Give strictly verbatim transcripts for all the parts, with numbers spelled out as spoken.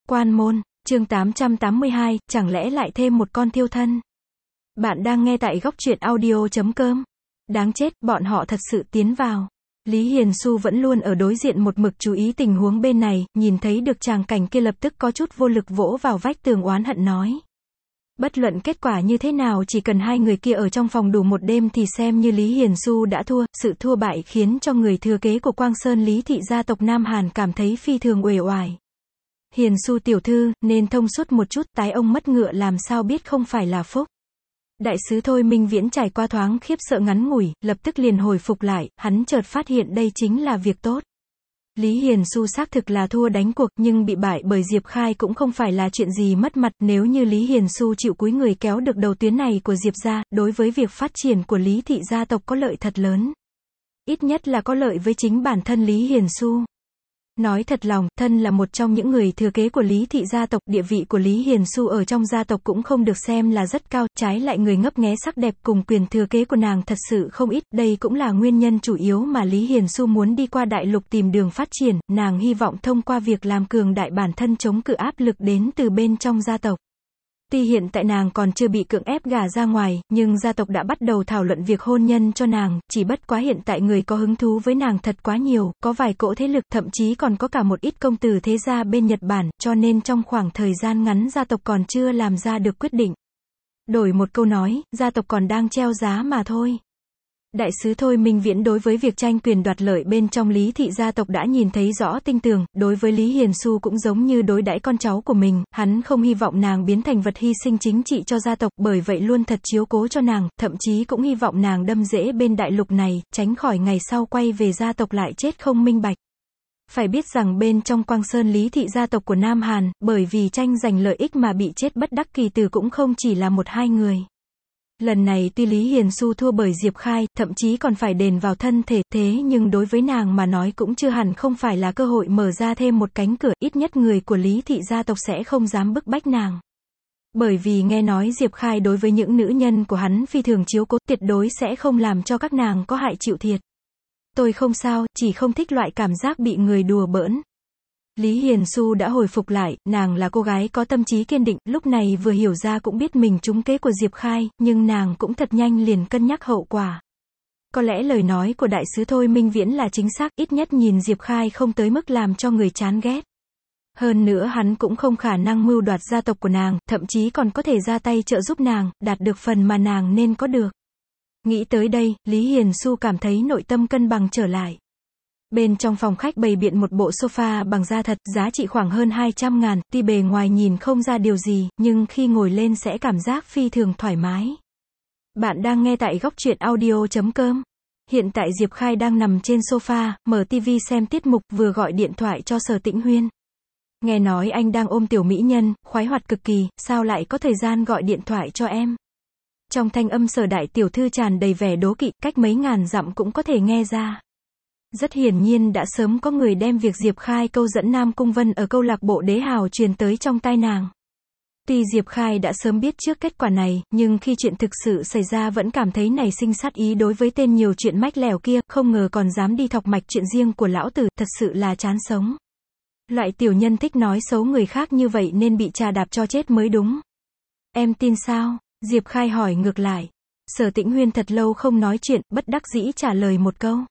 Quan môn, chương tám trăm tám mươi hai, chẳng lẽ lại thêm một con thiêu thân? Bạn đang nghe tại góc truyện audio chấm com. Đáng chết, bọn họ thật sự tiến vào. Lý Hiền Xu vẫn luôn ở đối diện một mực chú ý tình huống bên này, nhìn thấy được tràng cảnh kia lập tức có chút vô lực vỗ vào vách tường oán hận nói. Bất luận kết quả như thế nào, chỉ cần hai người kia ở trong phòng đủ một đêm thì xem như Lý Hiền Xu đã thua. Sự thua bại khiến cho người thừa kế của Quang Sơn Lý thị gia tộc Nam Hàn cảm thấy phi thường uể oải. Hiền Xu tiểu thư, nên thông suốt một chút, tái ông mất ngựa làm sao biết không phải là phúc. Đại sứ Thôi Minh Viễn trải qua thoáng khiếp sợ ngắn ngủi, lập tức liền hồi phục lại, hắn chợt phát hiện đây chính là việc tốt. Lý Hiền Xu xác thực là thua đánh cuộc, nhưng bị bại bởi Diệp Khai cũng không phải là chuyện gì mất mặt. Nếu như Lý Hiền Xu chịu cúi người kéo được đầu tuyến này của Diệp gia, đối với việc phát triển của Lý thị gia tộc có lợi thật lớn. Ít nhất là có lợi với chính bản thân Lý Hiền Xu. Nói thật lòng, thân là một trong những người thừa kế của Lý thị gia tộc, địa vị của Lý Hiền Xu ở trong gia tộc cũng không được xem là rất cao, trái lại người ngấp nghé sắc đẹp cùng quyền thừa kế của nàng thật sự không ít, đây cũng là nguyên nhân chủ yếu mà Lý Hiền Xu muốn đi qua đại lục tìm đường phát triển, nàng hy vọng thông qua việc làm cường đại bản thân chống cự áp lực đến từ bên trong gia tộc. Tuy hiện tại nàng còn chưa bị cưỡng ép gả ra ngoài, nhưng gia tộc đã bắt đầu thảo luận việc hôn nhân cho nàng, chỉ bất quá hiện tại người có hứng thú với nàng thật quá nhiều, có vài cỗ thế lực, thậm chí còn có cả một ít công tử thế gia bên Nhật Bản, cho nên trong khoảng thời gian ngắn gia tộc còn chưa làm ra được quyết định. Đổi một câu nói, gia tộc còn đang treo giá mà thôi. Đại sứ Thôi Minh Viễn đối với việc tranh quyền đoạt lợi bên trong Lý thị gia tộc đã nhìn thấy rõ tinh tường, đối với Lý Hiền Xu cũng giống như đối đãi con cháu của mình, hắn không hy vọng nàng biến thành vật hy sinh chính trị cho gia tộc, bởi vậy luôn thật chiếu cố cho nàng, thậm chí cũng hy vọng nàng đâm rễ bên đại lục này, tránh khỏi ngày sau quay về gia tộc lại chết không minh bạch. Phải biết rằng bên trong Quang Sơn Lý thị gia tộc của Nam Hàn, bởi vì tranh giành lợi ích mà bị chết bất đắc kỳ tử cũng không chỉ là một hai người. Lần này tuy Lý Hiền Xu thua bởi Diệp Khai, thậm chí còn phải đền vào thân thể, thế nhưng đối với nàng mà nói cũng chưa hẳn không phải là cơ hội mở ra thêm một cánh cửa, ít nhất người của Lý thị gia tộc sẽ không dám bức bách nàng. Bởi vì nghe nói Diệp Khai đối với những nữ nhân của hắn phi thường chiếu cố, tuyệt đối sẽ không làm cho các nàng có hại chịu thiệt. Tôi không sao, chỉ không thích loại cảm giác bị người đùa bỡn. Lý Hiền Xu đã hồi phục lại, nàng là cô gái có tâm trí kiên định, lúc này vừa hiểu ra cũng biết mình trúng kế của Diệp Khai, nhưng nàng cũng thật nhanh liền cân nhắc hậu quả. Có lẽ lời nói của đại sứ Thôi Minh Viễn là chính xác, ít nhất nhìn Diệp Khai không tới mức làm cho người chán ghét. Hơn nữa hắn cũng không khả năng mưu đoạt gia tộc của nàng, thậm chí còn có thể ra tay trợ giúp nàng, đạt được phần mà nàng nên có được. Nghĩ tới đây, Lý Hiền Xu cảm thấy nội tâm cân bằng trở lại. Bên trong phòng khách bày biện một bộ sofa bằng da thật, giá trị khoảng hơn hai trăm ngàn, tuy bề ngoài nhìn không ra điều gì, nhưng khi ngồi lên sẽ cảm giác phi thường thoải mái. Bạn đang nghe tại góc truyện audio chấm com. Hiện tại Diệp Khai đang nằm trên sofa, mở tivi xem tiết mục, vừa gọi điện thoại cho Sở Tĩnh Huyên. Nghe nói anh đang ôm tiểu mỹ nhân, khoái hoạt cực kỳ, sao lại có thời gian gọi điện thoại cho em? Trong thanh âm Sở đại tiểu thư tràn đầy vẻ đố kỵ, cách mấy ngàn dặm cũng có thể nghe ra. Rất hiển nhiên đã sớm có người đem việc Diệp Khai câu dẫn Nam Cung Vân ở câu lạc bộ Đế Hào truyền tới trong tai nàng. Tuy Diệp Khai đã sớm biết trước kết quả này, nhưng khi chuyện thực sự xảy ra vẫn cảm thấy nảy sinh sát ý đối với tên nhiều chuyện mách lẻo kia, không ngờ còn dám đi thọc mạch chuyện riêng của lão tử, thật sự là chán sống. Loại tiểu nhân thích nói xấu người khác như vậy nên bị trà đạp cho chết mới đúng. Em tin sao? Diệp Khai hỏi ngược lại. Sở Tĩnh Huyên thật lâu không nói chuyện, bất đắc dĩ trả lời một câu.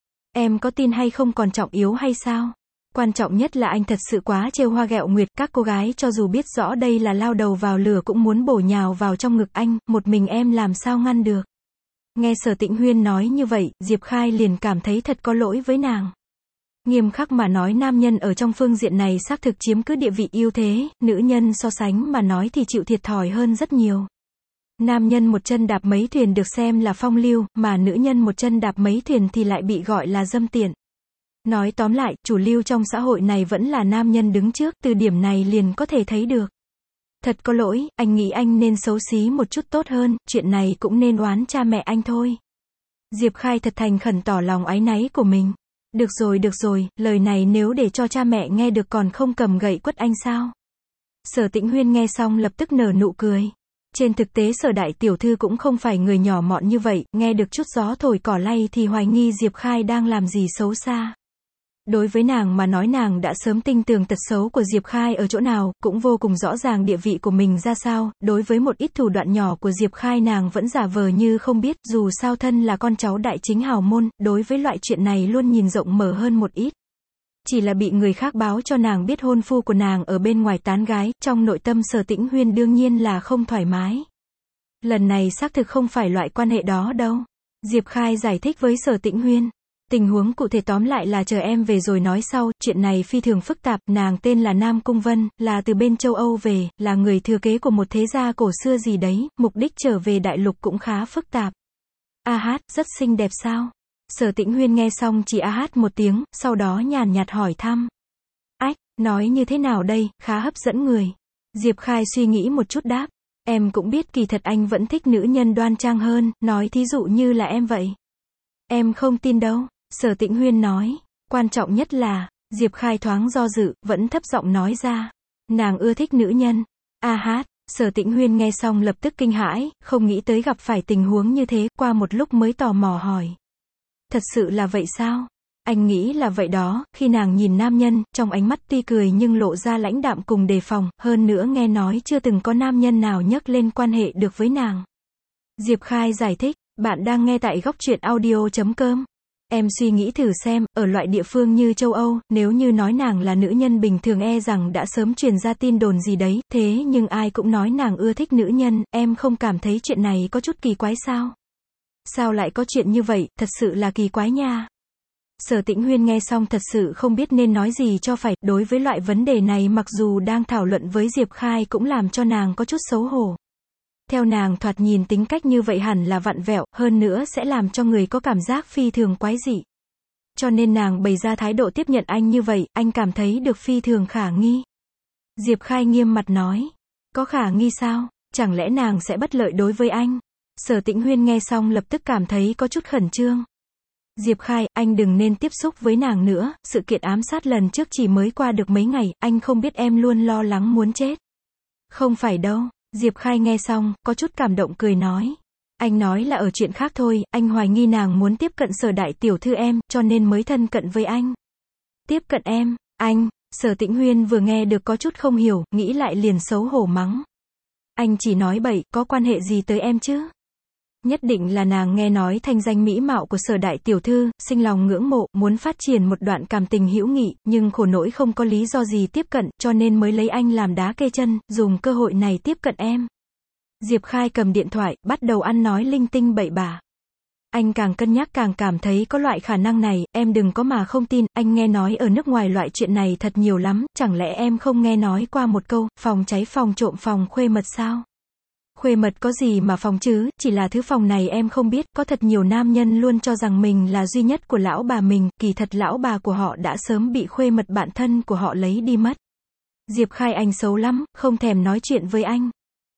Em có tin hay không còn trọng yếu hay sao? Quan trọng nhất là anh thật sự quá trêu hoa ghẹo nguyệt, các cô gái cho dù biết rõ đây là lao đầu vào lửa cũng muốn bổ nhào vào trong ngực anh, một mình em làm sao ngăn được. Nghe Sở Tĩnh Huyên nói như vậy, Diệp Khai liền cảm thấy thật có lỗi với nàng. Nghiêm khắc mà nói nam nhân ở trong phương diện này xác thực chiếm cứ địa vị ưu thế, nữ nhân so sánh mà nói thì chịu thiệt thòi hơn rất nhiều. Nam nhân một chân đạp mấy thuyền được xem là phong lưu, mà nữ nhân một chân đạp mấy thuyền thì lại bị gọi là dâm tiện. Nói tóm lại, chủ lưu trong xã hội này vẫn là nam nhân đứng trước, từ điểm này liền có thể thấy được. Thật có lỗi, anh nghĩ anh nên xấu xí một chút tốt hơn, chuyện này cũng nên oán cha mẹ anh thôi. Diệp Khai thật thành khẩn tỏ lòng áy náy của mình. Được rồi được rồi, lời này nếu để cho cha mẹ nghe được còn không cầm gậy quất anh sao? Sở Tĩnh Huyên nghe xong lập tức nở nụ cười. Trên thực tế Sở đại tiểu thư cũng không phải người nhỏ mọn như vậy, nghe được chút gió thổi cỏ lay thì hoài nghi Diệp Khai đang làm gì xấu xa. Đối với nàng mà nói nàng đã sớm tinh tường tật xấu của Diệp Khai ở chỗ nào, cũng vô cùng rõ ràng địa vị của mình ra sao, đối với một ít thủ đoạn nhỏ của Diệp Khai nàng vẫn giả vờ như không biết, dù sao thân là con cháu đại chính hào môn, đối với loại chuyện này luôn nhìn rộng mở hơn một ít. Chỉ là bị người khác báo cho nàng biết hôn phu của nàng ở bên ngoài tán gái, trong nội tâm Sở Tĩnh Huyên đương nhiên là không thoải mái. Lần này xác thực không phải loại quan hệ đó đâu. Diệp Khai giải thích với Sở Tĩnh Huyên. Tình huống cụ thể tóm lại là chờ em về rồi nói sau, chuyện này phi thường phức tạp, nàng tên là Nam Cung Vân, là từ bên châu Âu về, là người thừa kế của một thế gia cổ xưa gì đấy, mục đích trở về đại lục cũng khá phức tạp. A hát, rất xinh đẹp sao? Sở Tĩnh Huyên nghe xong chỉ a hát một tiếng, sau đó nhàn nhạt hỏi thăm. Ách, nói như thế nào đây, khá hấp dẫn người. Diệp Khai suy nghĩ một chút đáp. Em cũng biết kỳ thật anh vẫn thích nữ nhân đoan trang hơn, nói thí dụ như là em vậy. Em không tin đâu, Sở Tĩnh Huyên nói. Quan trọng nhất là, Diệp Khai thoáng do dự, vẫn thấp giọng nói ra. Nàng ưa thích nữ nhân. A hát, Sở Tĩnh Huyên nghe xong lập tức kinh hãi, không nghĩ tới gặp phải tình huống như thế, qua một lúc mới tò mò hỏi. Thật sự là vậy sao? Anh nghĩ là vậy đó, khi nàng nhìn nam nhân, trong ánh mắt tuy cười nhưng lộ ra lãnh đạm cùng đề phòng, hơn nữa nghe nói chưa từng có nam nhân nào nhắc lên quan hệ được với nàng. Diệp Khai giải thích, bạn đang nghe tại góc truyện audio chấm com. Em suy nghĩ thử xem, ở loại địa phương như châu Âu, nếu như nói nàng là nữ nhân bình thường e rằng đã sớm truyền ra tin đồn gì đấy, thế nhưng ai cũng nói nàng ưa thích nữ nhân, em không cảm thấy chuyện này có chút kỳ quái sao? Sao lại có chuyện như vậy, thật sự là kỳ quái nha. Sở Tĩnh Huyên nghe xong thật sự không biết nên nói gì cho phải, đối với loại vấn đề này mặc dù đang thảo luận với Diệp Khai cũng làm cho nàng có chút xấu hổ. Theo nàng thoạt nhìn tính cách như vậy hẳn là vặn vẹo, hơn nữa sẽ làm cho người có cảm giác phi thường quái dị. Cho nên nàng bày ra thái độ tiếp nhận anh như vậy, anh cảm thấy được phi thường khả nghi. Diệp Khai nghiêm mặt nói, có khả nghi sao, chẳng lẽ nàng sẽ bất lợi đối với anh? Sở Tĩnh Huyên nghe xong lập tức cảm thấy có chút khẩn trương. Diệp Khai, anh đừng nên tiếp xúc với nàng nữa, sự kiện ám sát lần trước chỉ mới qua được mấy ngày, anh không biết em luôn lo lắng muốn chết. Không phải đâu, Diệp Khai nghe xong, có chút cảm động cười nói. Anh nói là ở chuyện khác thôi, anh hoài nghi nàng muốn tiếp cận Sở đại tiểu thư em, cho nên mới thân cận với anh. Tiếp cận em, anh, Sở Tĩnh Huyên vừa nghe được có chút không hiểu, nghĩ lại liền xấu hổ mắng. Anh chỉ nói bậy, có quan hệ gì tới em chứ? Nhất định là nàng nghe nói thanh danh mỹ mạo của Sở đại tiểu thư, sinh lòng ngưỡng mộ, muốn phát triển một đoạn cảm tình hữu nghị, nhưng khổ nỗi không có lý do gì tiếp cận, cho nên mới lấy anh làm đá kê chân, dùng cơ hội này tiếp cận em. Diệp Khai cầm điện thoại, bắt đầu ăn nói linh tinh bậy bạ. Anh càng cân nhắc càng cảm thấy có loại khả năng này, em đừng có mà không tin, anh nghe nói ở nước ngoài loại chuyện này thật nhiều lắm, chẳng lẽ em không nghe nói qua một câu, phòng cháy phòng trộm phòng khuê mật sao? Khuê mật có gì mà phòng chứ, chỉ là thứ phòng này em không biết, có thật nhiều nam nhân luôn cho rằng mình là duy nhất của lão bà mình, kỳ thật lão bà của họ đã sớm bị khuê mật bạn thân của họ lấy đi mất. Diệp Khai anh xấu lắm, không thèm nói chuyện với anh.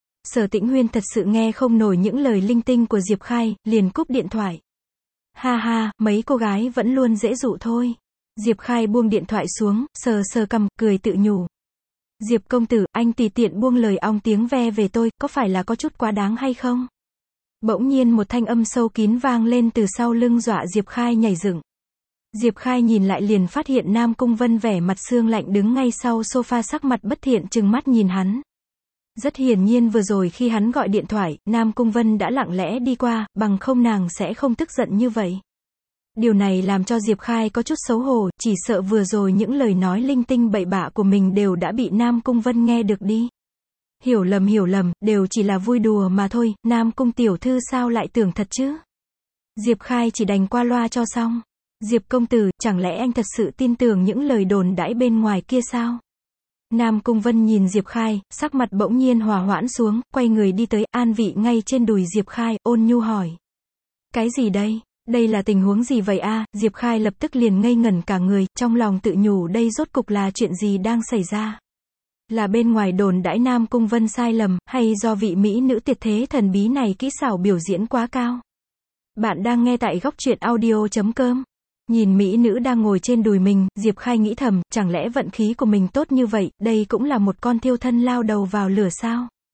Sở Tĩnh Huyên thật sự nghe không nổi những lời linh tinh của Diệp Khai, liền cúp điện thoại. Ha ha, mấy cô gái vẫn luôn dễ dụ thôi. Diệp Khai buông điện thoại xuống, sờ sờ cằm, cười tự nhủ. Diệp công tử, anh tùy tiện buông lời ong tiếng ve về tôi, có phải là có chút quá đáng hay không? Bỗng nhiên một thanh âm sâu kín vang lên từ sau lưng dọa Diệp Khai nhảy dựng. Diệp Khai nhìn lại liền phát hiện Nam Cung Vân vẻ mặt sương lạnh đứng ngay sau sofa sắc mặt bất thiện trừng mắt nhìn hắn. Rất hiển nhiên vừa rồi khi hắn gọi điện thoại, Nam Cung Vân đã lặng lẽ đi qua, bằng không nàng sẽ không tức giận như vậy. Điều này làm cho Diệp Khai có chút xấu hổ, chỉ sợ vừa rồi những lời nói linh tinh bậy bạ của mình đều đã bị Nam Cung Vân nghe được đi. Hiểu lầm hiểu lầm, đều chỉ là vui đùa mà thôi, Nam Cung tiểu thư sao lại tưởng thật chứ? Diệp Khai chỉ đành qua loa cho xong. Diệp công tử, chẳng lẽ anh thật sự tin tưởng những lời đồn đãi bên ngoài kia sao? Nam Cung Vân nhìn Diệp Khai, sắc mặt bỗng nhiên hòa hoãn xuống, quay người đi tới, an vị ngay trên đùi Diệp Khai, ôn nhu hỏi. Cái gì đây? Đây là tình huống gì vậy a? Diệp Khai lập tức liền ngây ngẩn cả người, trong lòng tự nhủ đây rốt cục là chuyện gì đang xảy ra? Là bên ngoài đồn đãi Nam Cung Vân sai lầm, hay do vị mỹ nữ tuyệt thế thần bí này kỹ xảo biểu diễn quá cao? Bạn đang nghe tại góc truyện audio chấm com. Nhìn mỹ nữ đang ngồi trên đùi mình, Diệp Khai nghĩ thầm, chẳng lẽ vận khí của mình tốt như vậy, đây cũng là một con thiêu thân lao đầu vào lửa sao?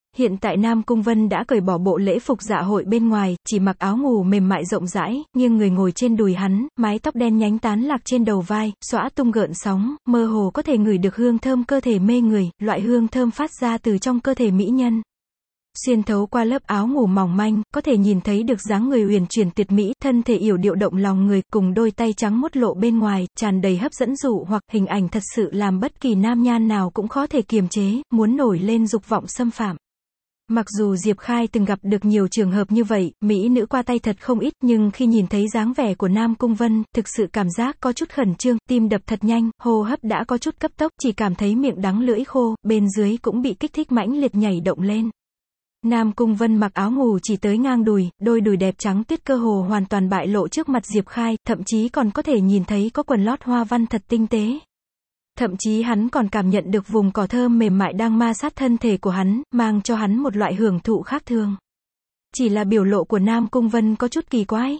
Hiện tại Nam Cung Vân đã cởi bỏ bộ lễ phục dạ hội bên ngoài, chỉ mặc áo ngủ mềm mại rộng rãi, nghiêng người ngồi trên đùi hắn, mái tóc đen nhánh tán lạc trên đầu vai, xõa tung gợn sóng, mơ hồ có thể ngửi được hương thơm cơ thể mê người, loại hương thơm phát ra từ trong cơ thể mỹ nhân. Xuyên thấu qua lớp áo ngủ mỏng manh, có thể nhìn thấy được dáng người uyển chuyển tuyệt mỹ, thân thể yểu điệu động lòng người, cùng đôi tay trắng mốt lộ bên ngoài, tràn đầy hấp dẫn dụ hoặc hình ảnh thật sự làm bất kỳ nam nhan nào cũng khó thể kiềm chế, muốn nổi lên dục vọng xâm phạm. Mặc dù Diệp Khai từng gặp được nhiều trường hợp như vậy, mỹ nữ qua tay thật không ít, nhưng khi nhìn thấy dáng vẻ của Nam Cung Vân, thực sự cảm giác có chút khẩn trương, tim đập thật nhanh, hô hấp đã có chút cấp tốc, chỉ cảm thấy miệng đắng lưỡi khô, bên dưới cũng bị kích thích mãnh liệt nhảy động lên. Nam Cung Vân mặc áo ngủ chỉ tới ngang đùi, đôi đùi đẹp trắng tuyết cơ hồ hoàn toàn bại lộ trước mặt Diệp Khai, thậm chí còn có thể nhìn thấy có quần lót hoa văn thật tinh tế. Thậm chí hắn còn cảm nhận được vùng cỏ thơm mềm mại đang ma sát thân thể của hắn, mang cho hắn một loại hưởng thụ khác thường. Chỉ là biểu lộ của Nam Cung Vân có chút kỳ quái.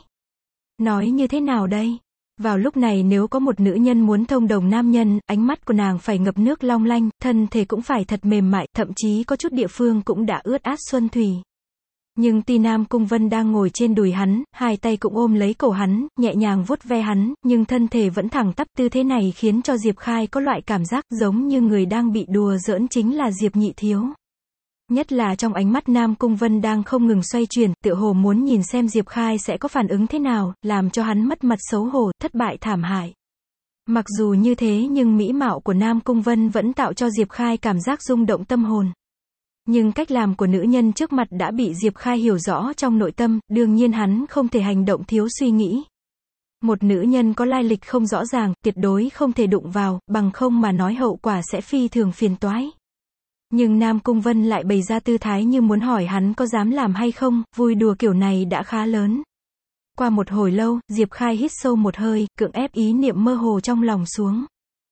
Nói như thế nào đây? Vào lúc này nếu có một nữ nhân muốn thông đồng nam nhân, ánh mắt của nàng phải ngập nước long lanh, thân thể cũng phải thật mềm mại, thậm chí có chút địa phương cũng đã ướt át xuân thủy. Nhưng ti Nam Cung Vân đang ngồi trên đùi hắn, hai tay cũng ôm lấy cổ hắn, nhẹ nhàng vuốt ve hắn, nhưng thân thể vẫn thẳng tắp, tư thế này khiến cho Diệp Khai có loại cảm giác giống như người đang bị đùa giỡn chính là Diệp Nhị Thiếu. Nhất là trong ánh mắt Nam Cung Vân đang không ngừng xoay chuyển, tựa hồ muốn nhìn xem Diệp Khai sẽ có phản ứng thế nào, làm cho hắn mất mặt xấu hổ, thất bại thảm hại. Mặc dù như thế nhưng mỹ mạo của Nam Cung Vân vẫn tạo cho Diệp Khai cảm giác rung động tâm hồn. Nhưng cách làm của nữ nhân trước mặt đã bị Diệp Khai hiểu rõ trong nội tâm, đương nhiên hắn không thể hành động thiếu suy nghĩ. Một nữ nhân có lai lịch không rõ ràng, tuyệt đối không thể đụng vào, bằng không mà nói hậu quả sẽ phi thường phiền toái. Nhưng Nam Cung Vân lại bày ra tư thái như muốn hỏi hắn có dám làm hay không, vui đùa kiểu này đã khá lớn. Qua một hồi lâu, Diệp Khai hít sâu một hơi, cưỡng ép ý niệm mơ hồ trong lòng xuống.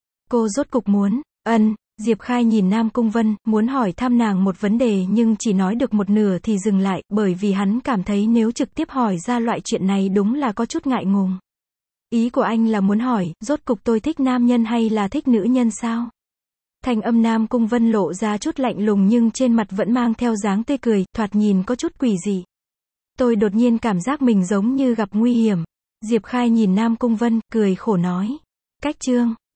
Cô rốt cục muốn, ân, Diệp Khai nhìn Nam Cung Vân, muốn hỏi thăm nàng một vấn đề nhưng chỉ nói được một nửa thì dừng lại, bởi vì hắn cảm thấy nếu trực tiếp hỏi ra loại chuyện này đúng là có chút ngại ngùng. Ý của anh là muốn hỏi, rốt cục tôi thích nam nhân hay là thích nữ nhân sao? Thanh âm Nam Cung Vân lộ ra chút lạnh lùng nhưng trên mặt vẫn mang theo dáng tươi cười, thoạt nhìn có chút quỷ dị. Tôi đột nhiên cảm giác mình giống như gặp nguy hiểm. Diệp Khai nhìn Nam Cung Vân, cười khổ nói. Cách chương